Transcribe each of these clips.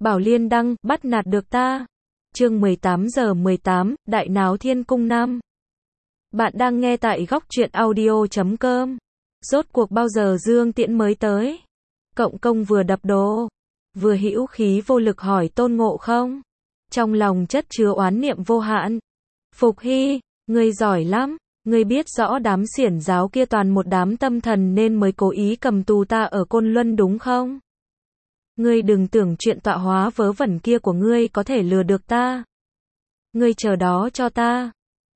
Bảo Liên đăng, bắt nạt được ta. Chương 18:18, Đại náo Thiên Cung 5. Bạn đang nghe tại góc truyện audio.com. Rốt cuộc bao giờ Dương Tiễn mới tới? Cộng công vừa đập đồ, vừa hữu khí vô lực hỏi Tôn Ngộ Không. Trong lòng chất chứa oán niệm vô hạn. Phục Hy, ngươi giỏi lắm. Ngươi biết rõ đám xiển giáo kia toàn một đám tâm thần nên mới cố ý cầm tù ta ở Côn Luân đúng không? Ngươi đừng tưởng chuyện tọa hóa vớ vẩn kia của ngươi có thể lừa được ta. Ngươi chờ đó cho ta.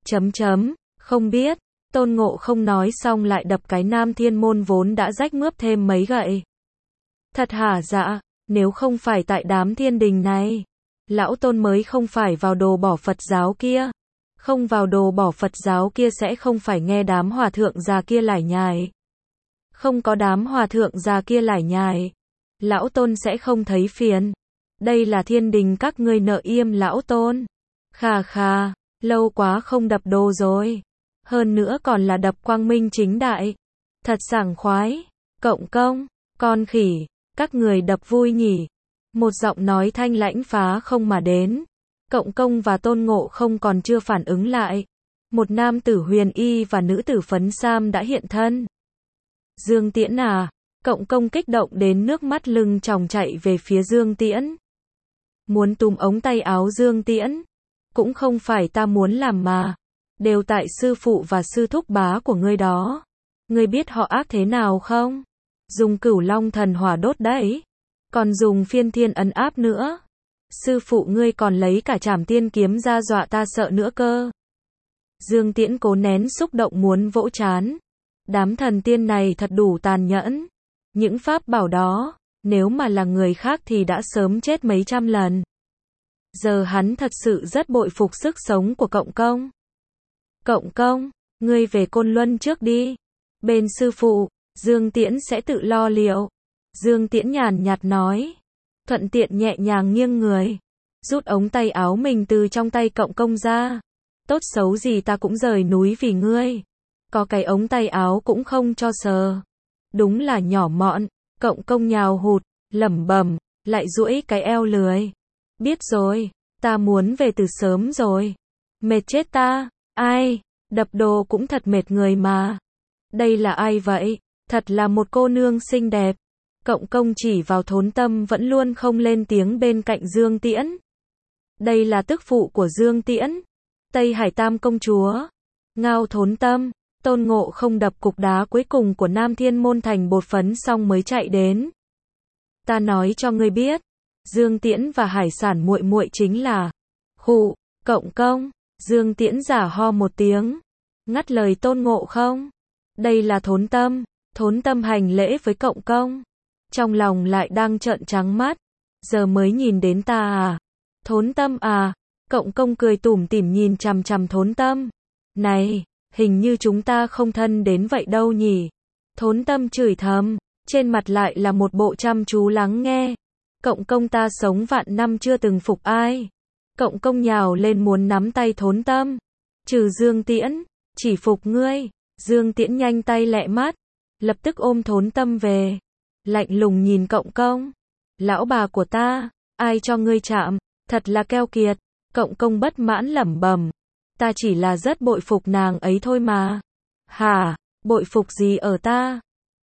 Không biết. Tôn Ngộ Không nói xong lại đập cái Nam Thiên Môn vốn đã rách mướp thêm mấy gậy. Thật hả dạ, nếu không phải tại đám thiên đình này, lão Tôn mới không phải vào đồ bỏ Phật giáo kia. Không vào đồ bỏ Phật giáo kia sẽ không phải nghe đám hòa thượng già kia lải nhải. Không có đám hòa thượng già kia lải nhải, lão Tôn sẽ không thấy phiền. Đây là thiên đình các ngươi nợ yêm lão Tôn. Khà khà, lâu quá không đập đồ rồi. Hơn nữa còn là đập quang minh chính đại. Thật sảng khoái. Cộng công, con khỉ, các người đập vui nhỉ. Một giọng nói thanh lãnh phá không mà đến. Cộng công và Tôn Ngộ Không còn chưa phản ứng lại. Một nam tử huyền y và nữ tử phấn sam đã hiện thân. Dương Tiễn à? Cộng công kích động đến nước mắt lưng tròng chạy về phía Dương Tiễn. Muốn túm ống tay áo Dương Tiễn. Cũng không phải ta muốn làm mà. Đều tại sư phụ và sư thúc bá của ngươi đó. Ngươi biết họ ác thế nào không? Dùng Cửu Long thần hỏa đốt đấy. Còn dùng Phiên Thiên ấn áp nữa. Sư phụ ngươi còn lấy cả Trảm Tiên kiếm ra dọa ta sợ nữa cơ. Dương Tiễn cố nén xúc động muốn vỗ trán. Đám thần tiên này thật đủ tàn nhẫn. Những pháp bảo đó, nếu mà là người khác thì đã sớm chết mấy trăm lần. Giờ hắn thật sự rất bội phục sức sống của Cộng công. Cộng công, ngươi về Côn Luân trước đi. Bên sư phụ, Dương Tiễn sẽ tự lo liệu. Dương Tiễn nhàn nhạt nói. Thuận tiện nhẹ nhàng nghiêng người. Rút ống tay áo mình từ trong tay Cộng công ra. Tốt xấu gì ta cũng rời núi vì ngươi. Có cái ống tay áo cũng không cho sờ. Đúng là nhỏ mọn. Cộng công nhào hụt, lẩm bẩm, lại duỗi cái eo lười. Biết rồi, ta muốn về từ sớm rồi. Mệt chết ta. Ai, đập đồ cũng thật mệt người mà. Đây là ai vậy? Thật là một cô nương xinh đẹp. Cộng công chỉ vào Thốn Tâm vẫn luôn không lên tiếng bên cạnh Dương Tiễn. Đây là tức phụ của Dương Tiễn. Tây Hải Tam công chúa. Ngao Thốn Tâm. Tôn Ngộ Không đập cục đá cuối cùng của Nam Thiên Môn thành bột phấn xong mới chạy đến. Ta nói cho ngươi biết, Dương Tiễn và Hải Sản muội muội chính là khụ. Cộng công. Dương Tiễn giả ho một tiếng, ngắt lời Tôn Ngộ Không. Đây là Thốn Tâm. Thốn Tâm hành lễ với Cộng công. Trong lòng lại đang trợn trắng mắt. Giờ mới nhìn đến ta à? Thốn Tâm à? Cộng công cười tủm tỉm nhìn chằm chằm Thốn Tâm. Này, hình như chúng ta không thân đến vậy đâu nhỉ? Thốn Tâm chửi thầm, trên mặt lại là một bộ chăm chú lắng nghe. Cộng công ta sống vạn năm chưa từng phục ai. Cộng công nhào lên muốn nắm tay Thốn Tâm. Trừ Dương Tiễn, chỉ phục ngươi. Dương Tiễn nhanh tay lẹ mắt, lập tức ôm Thốn Tâm về. Lạnh lùng nhìn Cộng công. Lão bà của ta, ai cho ngươi chạm, thật là keo kiệt. Cộng công bất mãn lẩm bẩm. Ta chỉ là rất bội phục nàng ấy thôi mà. Hả, bội phục gì ở ta?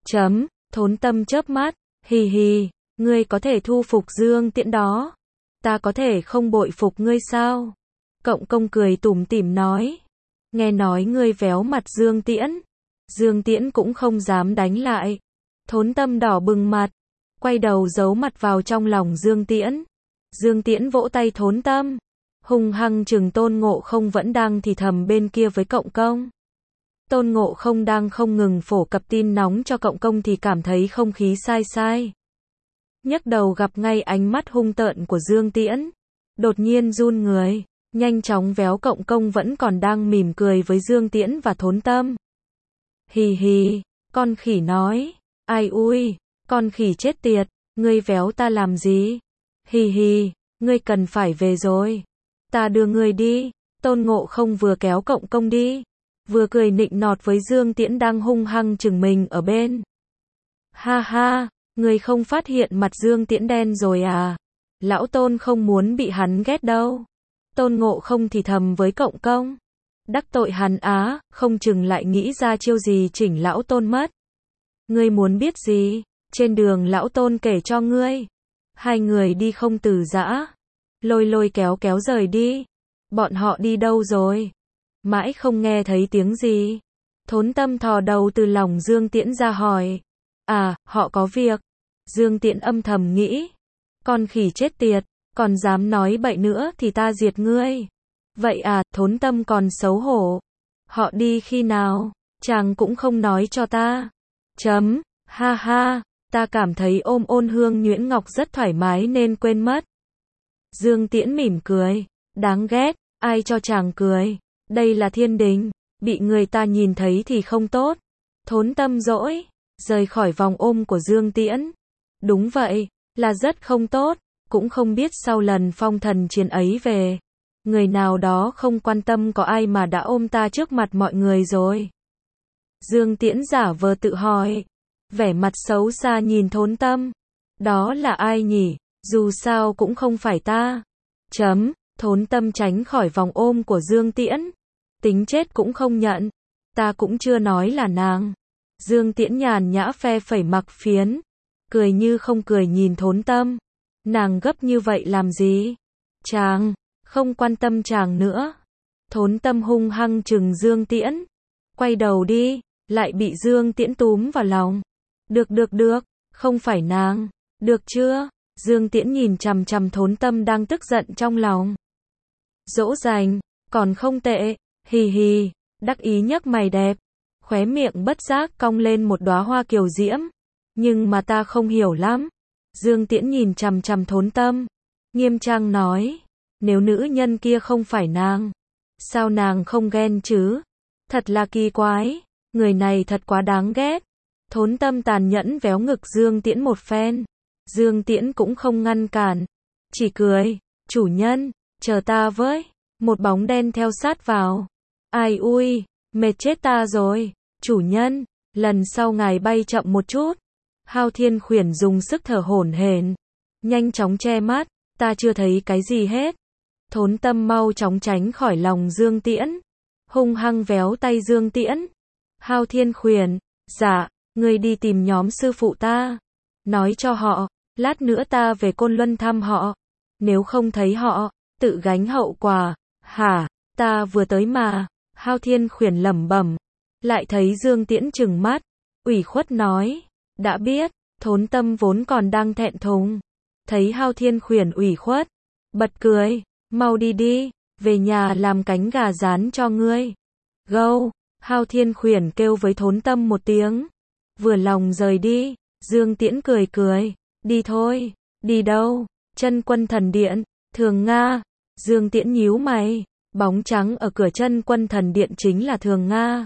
Thốn Tâm chớp mắt, hì hì, ngươi có thể thu phục Dương Tiễn đó. Ta có thể không bội phục ngươi sao? Cộng công cười tủm tỉm nói. Nghe nói ngươi véo mặt Dương Tiễn. Dương Tiễn cũng không dám đánh lại. Thốn Tâm đỏ bừng mặt, quay đầu giấu mặt vào trong lòng Dương Tiễn. Dương Tiễn vỗ tay Thốn Tâm, hung hăng chừng Tôn Ngộ Không vẫn đang thì thầm bên kia với Cộng công. Tôn Ngộ Không đang không ngừng phổ cập tin nóng cho Cộng công thì cảm thấy không khí sai sai. Nhấc đầu gặp ngay ánh mắt hung tợn của Dương Tiễn. Đột nhiên run người, nhanh chóng véo Cộng công vẫn còn đang mỉm cười với Dương Tiễn và Thốn Tâm. Hì hì, con khỉ nói. Ai ui, con khỉ chết tiệt, ngươi véo ta làm gì? Hì hì, ngươi cần phải về rồi. Ta đưa ngươi đi. Tôn Ngộ Không vừa kéo Cộng công đi, vừa cười nịnh nọt với Dương Tiễn đang hung hăng chừng mình ở bên. Ha ha, ngươi không phát hiện mặt Dương Tiễn đen rồi à? Lão Tôn không muốn bị hắn ghét đâu. Tôn Ngộ Không thì thầm với Cộng Công. Đắc tội hắn á, không chừng lại nghĩ ra chiêu gì chỉnh Lão Tôn mất. Ngươi muốn biết gì? Trên đường Lão Tôn kể cho ngươi. Hai người đi không từ giã. Lôi lôi kéo kéo rời đi. Bọn họ đi đâu rồi? Mãi không nghe thấy tiếng gì. Thốn Tâm thò đầu từ lòng Dương Tiễn ra hỏi. À, họ có việc. Dương Tiễn âm thầm nghĩ. Con khỉ chết tiệt, còn dám nói bậy nữa thì ta diệt ngươi. Vậy à, Thốn Tâm còn xấu hổ. Họ đi khi nào? Chàng cũng không nói cho ta. Ha ha, ta cảm thấy ôm Ôn Hương Nhuyễn Ngọc rất thoải mái nên quên mất. Dương Tiễn mỉm cười. Đáng ghét, ai cho chàng cười. Đây là thiên đình, bị người ta nhìn thấy thì không tốt. Thốn Tâm dỗi, rời khỏi vòng ôm của Dương Tiễn. Đúng vậy, là rất không tốt, cũng không biết sau lần phong thần chiến ấy về. Người nào đó không quan tâm có ai mà đã ôm ta trước mặt mọi người rồi. Dương Tiễn giả vờ tự hỏi, vẻ mặt xấu xa nhìn Thốn Tâm. Đó là ai nhỉ, dù sao cũng không phải ta. Thốn Tâm tránh khỏi vòng ôm của Dương Tiễn. Tính chết cũng không nhận. Ta cũng chưa nói là nàng. Dương Tiễn nhàn nhã phe phẩy mặc phiến. Cười như không cười nhìn Thốn Tâm. Nàng gấp như vậy làm gì? Chàng, không quan tâm chàng nữa. Thốn Tâm hung hăng trừng Dương Tiễn. Quay đầu đi, lại bị Dương Tiễn túm vào lòng. Được, không phải nàng. Được chưa? Dương Tiễn nhìn chằm chằm Thốn Tâm đang tức giận trong lòng. Dỗ dành, còn không tệ, hì hì, đắc ý nhấc mày đẹp. Khóe miệng bất giác cong lên một đóa hoa kiều diễm. Nhưng mà ta không hiểu lắm. Dương Tiễn nhìn chằm chằm Thốn Tâm. Nghiêm trang nói. Nếu nữ nhân kia không phải nàng. Sao nàng không ghen chứ? Thật là kỳ quái. Người này thật quá đáng ghét. Thốn Tâm tàn nhẫn véo ngực Dương Tiễn một phen. Dương Tiễn cũng không ngăn cản. Chỉ cười. Chủ nhân, chờ ta với. Một bóng đen theo sát vào. Ai ui, mệt chết ta rồi. Chủ nhân, lần sau ngài bay chậm một chút. Hao Thiên Khuyển dùng sức thở hổn hển, nhanh chóng che mắt, ta chưa thấy cái gì hết. Thốn Tâm mau chóng tránh khỏi lòng Dương Tiễn, hung hăng véo tay Dương Tiễn. Hao Thiên Khuyển, dạ, ngươi đi tìm nhóm sư phụ ta, nói cho họ, lát nữa ta về Côn Luân thăm họ, nếu không thấy họ, tự gánh hậu quả. Hả, ta vừa tới mà. Hao Thiên Khuyển lẩm bẩm, lại thấy Dương Tiễn trừng mắt, ủy khuất nói. Đã biết. Thốn Tâm vốn còn đang thẹn thùng. Thấy Hao Thiên Khuyển ủy khuất. Bật cười. Mau đi đi. Về nhà làm cánh gà rán cho ngươi. Gâu. Hao Thiên Khuyển kêu với Thốn Tâm một tiếng. Vừa lòng rời đi. Dương Tiễn cười cười. Đi thôi. Đi đâu? Chân Quân Thần Điện. Thường Nga. Dương Tiễn nhíu mày. Bóng trắng ở cửa Chân Quân Thần Điện chính là Thường Nga.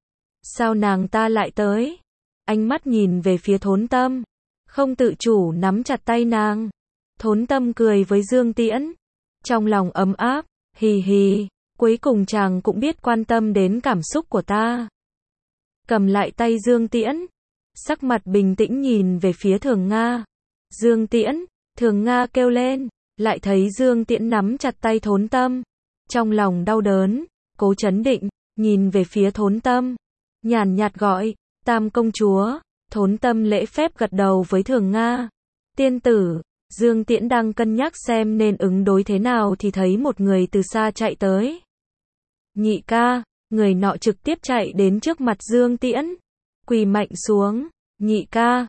Sao nàng ta lại tới? Ánh mắt nhìn về phía Thốn Tâm, không tự chủ nắm chặt tay nàng. Thốn Tâm cười với Dương Tiễn, trong lòng ấm áp, hì hì, cuối cùng chàng cũng biết quan tâm đến cảm xúc của ta. Cầm lại tay Dương Tiễn, sắc mặt bình tĩnh nhìn về phía Thường Nga. Dương Tiễn, Thường Nga kêu lên, lại thấy Dương Tiễn nắm chặt tay Thốn Tâm, trong lòng đau đớn, cố trấn định, nhìn về phía Thốn Tâm, nhàn nhạt gọi. Tam công chúa. Thốn Tâm lễ phép gật đầu với Thường Nga. Tiên tử. Dương Tiễn đang cân nhắc xem nên ứng đối thế nào thì thấy một người từ xa chạy tới. Nhị ca. Người nọ trực tiếp chạy đến trước mặt Dương Tiễn, quỳ mạnh xuống. Nhị ca.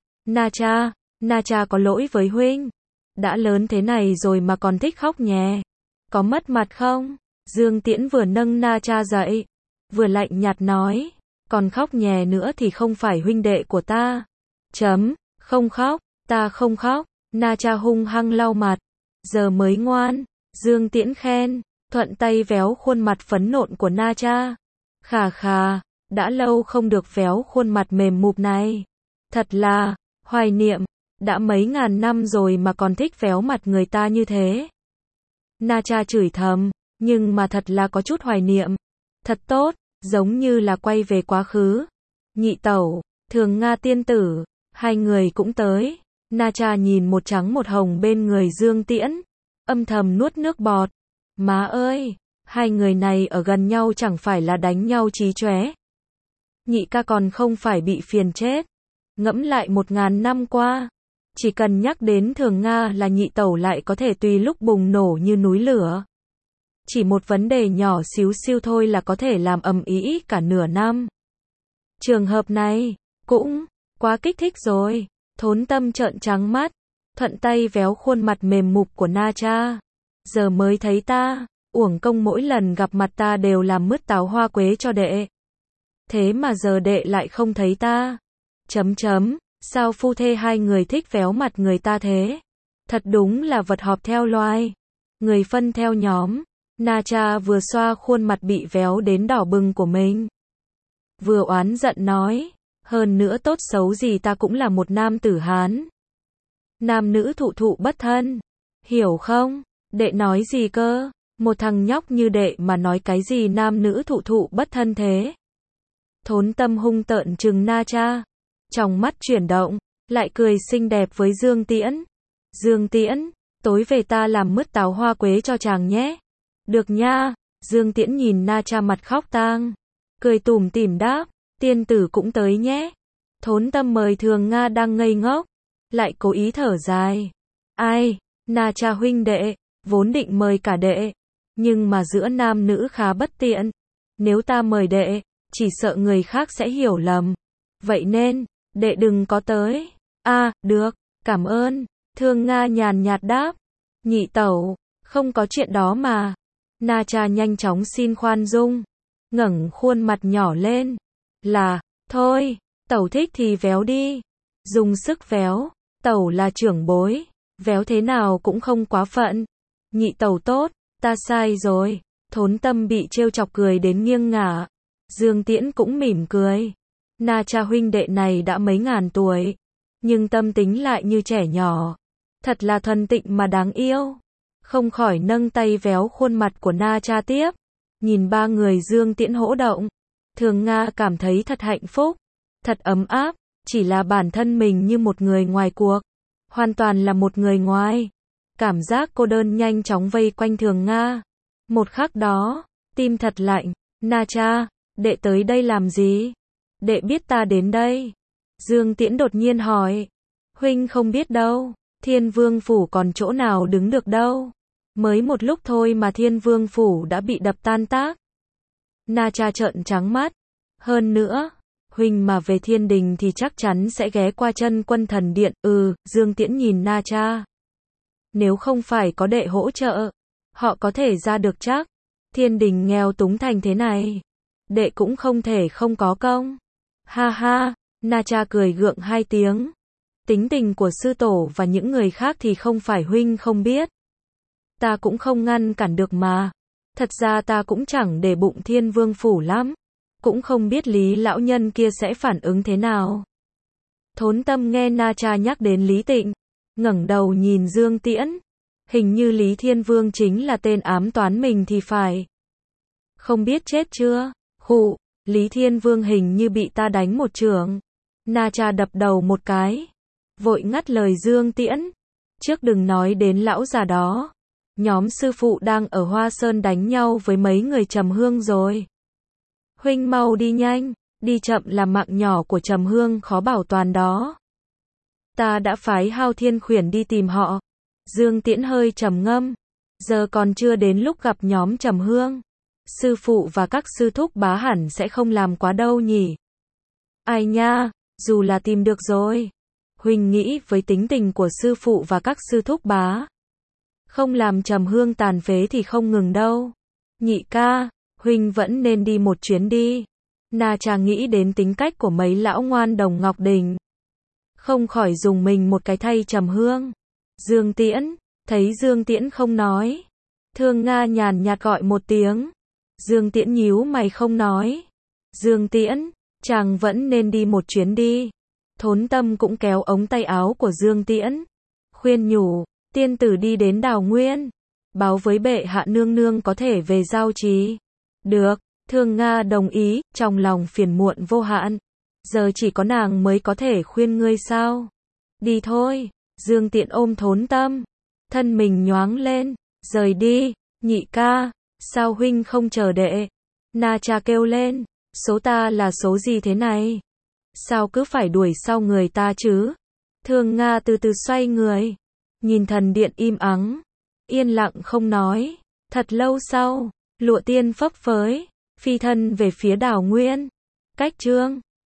Na cha có lỗi với huynh. Đã lớn thế này rồi mà còn thích khóc nhè. Có mất mặt không? Dương Tiễn vừa nâng Na cha dậy, vừa lạnh nhạt nói. Còn khóc nhè nữa thì không phải huynh đệ của ta. Không khóc, ta không khóc. Na cha hung hăng lau mặt. Giờ mới ngoan. Dương Tiễn khen, thuận tay véo khuôn mặt phấn nộn của Na cha. Khà, đã lâu không được véo khuôn mặt mềm mụp này. Thật là, hoài niệm. Đã mấy ngàn năm rồi mà còn thích véo mặt người ta như thế. Na cha chửi thầm, nhưng mà thật là có chút hoài niệm. Thật tốt. Giống như là quay về quá khứ. Nhị tẩu, Thường Nga tiên tử, hai người cũng tới. Na Cha nhìn một trắng một hồng bên người Dương Tiễn, âm thầm nuốt nước bọt. Má ơi, hai người này ở gần nhau chẳng phải là đánh nhau chí chóe. Nhị ca còn không phải bị phiền chết. Ngẫm lại 1000 năm qua, chỉ cần nhắc đến Thường Nga là nhị tẩu lại có thể tùy lúc bùng nổ như núi lửa. Chỉ một vấn đề nhỏ xíu xiu thôi là có thể làm ầm ĩ cả nửa năm. Trường hợp này, cũng quá kích thích rồi. Thốn Tâm trợn trắng mắt, thuận tay véo khuôn mặt mềm mục của Na Cha. Giờ mới thấy ta, uổng công mỗi lần gặp mặt ta đều làm mứt táo hoa quế cho đệ. Thế mà giờ đệ lại không thấy ta. Sao phu thê hai người thích véo mặt người ta thế? Thật đúng là vật họp theo loài. Người phân theo nhóm. Na Cha vừa xoa khuôn mặt bị véo đến đỏ bừng của mình, vừa oán giận nói, hơn nữa tốt xấu gì ta cũng là một nam tử Hán. Nam nữ thụ thụ bất thân. Hiểu không? Đệ nói gì cơ? Một thằng nhóc như đệ mà nói cái gì nam nữ thụ thụ bất thân thế? Thốn Tâm hung tợn trừng Na Cha, trong mắt chuyển động, lại cười xinh đẹp với Dương Tiễn. Dương Tiễn, tối về ta làm mứt táo hoa quế cho chàng nhé. Được nha. Dương Tiễn nhìn Na Cha mặt khóc tang, cười tủm tỉm đáp, tiên tử cũng tới nhé. Thốn Tâm mời Thường Nga đang ngây ngốc, lại cố ý thở dài. Ai, Na Cha huynh đệ, vốn định mời cả đệ, nhưng mà giữa nam nữ khá bất tiện. Nếu ta mời đệ, chỉ sợ người khác sẽ hiểu lầm. Vậy nên, đệ đừng có tới. Được, cảm ơn. Thường Nga nhàn nhạt đáp. Nhị tẩu, không có chuyện đó mà. Na Cha nhanh chóng xin khoan dung, ngẩng khuôn mặt nhỏ lên. Thôi, tẩu thích thì véo đi. Dùng sức véo, tẩu là trưởng bối, véo thế nào cũng không quá phận. Nhị tẩu tốt, ta sai rồi. Thốn Tâm bị trêu chọc cười đến nghiêng ngả. Dương Tiễn cũng mỉm cười. Na Cha huynh đệ này đã mấy ngàn tuổi, nhưng tâm tính lại như trẻ nhỏ. Thật là thuần tịnh mà đáng yêu. Không khỏi nâng tay véo khuôn mặt của Na Cha tiếp. Nhìn ba người Dương Tiễn hỗ động, Thường Nga cảm thấy thật hạnh phúc, thật ấm áp. Chỉ là bản thân mình như một người ngoài cuộc, hoàn toàn là một người ngoài. Cảm giác cô đơn nhanh chóng vây quanh Thường Nga. Một khắc đó, tim thật lạnh. Na Cha, đệ tới đây làm gì? Đệ biết ta đến đây? Dương Tiễn đột nhiên hỏi. Huynh không biết đâu, Thiên Vương Phủ còn chỗ nào đứng được đâu. Mới một lúc thôi mà Thiên Vương Phủ đã bị đập tan tác. Na Cha trợn trắng mắt. Hơn nữa, huynh mà về Thiên Đình thì chắc chắn sẽ ghé qua Chân Quân Thần Điện. Dương Tiễn nhìn Na Cha. Nếu không phải có đệ hỗ trợ, họ có thể ra được chắc. Thiên Đình nghèo túng thành thế này, đệ cũng không thể không có công. Ha ha, Na Cha cười gượng hai tiếng. Tính tình của sư tổ và những người khác thì không phải huynh không biết. Ta cũng không ngăn cản được mà. Thật ra ta cũng chẳng để bụng Thiên Vương Phủ lắm. Cũng không biết Lý lão nhân kia sẽ phản ứng thế nào. Thốn Tâm nghe Na Cha nhắc đến Lý Tịnh, ngẩng đầu nhìn Dương Tiễn. Hình như Lý Thiên Vương chính là tên ám toán mình thì phải. Không biết chết chưa? Lý Thiên Vương hình như bị ta đánh một chưởng. Na Cha đập đầu một cái, vội ngắt lời Dương Tiễn. Trước đừng nói đến lão già đó. Nhóm sư phụ đang ở Hoa Sơn đánh nhau với mấy người Trầm Hương rồi. Huynh mau đi nhanh, đi chậm là mạng nhỏ của Trầm Hương khó bảo toàn đó. Ta đã phái Hao Thiên Khuyển đi tìm họ. Dương Tiễn hơi trầm ngâm. Giờ còn chưa đến lúc gặp nhóm Trầm Hương. Sư phụ và các sư thúc bá hẳn sẽ không làm quá đâu nhỉ. Ai nha, dù là tìm được rồi. Huynh nghĩ với tính tình của sư phụ và các sư thúc bá, không làm Trầm Hương tàn phế thì không ngừng đâu. Nhị ca, huynh vẫn nên đi một chuyến đi. Na Cha nghĩ đến tính cách của mấy lão ngoan đồng Ngọc Đình, không khỏi dùng mình một cái thay Trầm Hương. Dương Tiễn, thấy Dương Tiễn không nói, Thường Nga nhàn nhạt gọi một tiếng. Dương Tiễn nhíu mày không nói. Dương Tiễn, chàng vẫn nên đi một chuyến đi. Thốn Tâm cũng kéo ống tay áo của Dương Tiễn, khuyên nhủ, tiên tử đi đến Đào Nguyên, báo với bệ hạ nương nương có thể về giao trì. Được, Thường Nga đồng ý, trong lòng phiền muộn vô hạn. Giờ chỉ có nàng mới có thể khuyên ngươi sao? Đi thôi. Dương Tiễn ôm Thốn Tâm, thân mình nhoáng lên, rời đi. Nhị ca, sao huynh không chờ đệ? Na Cha kêu lên, số ta là số gì thế này? Sao cứ phải đuổi sau người ta chứ? Thường Nga từ từ xoay người, nhìn thần điện im ắng, yên lặng không nói. Thật lâu sau, Lụa Tiên phấp phới, phi thân về phía Đào Nguyên. Cách chương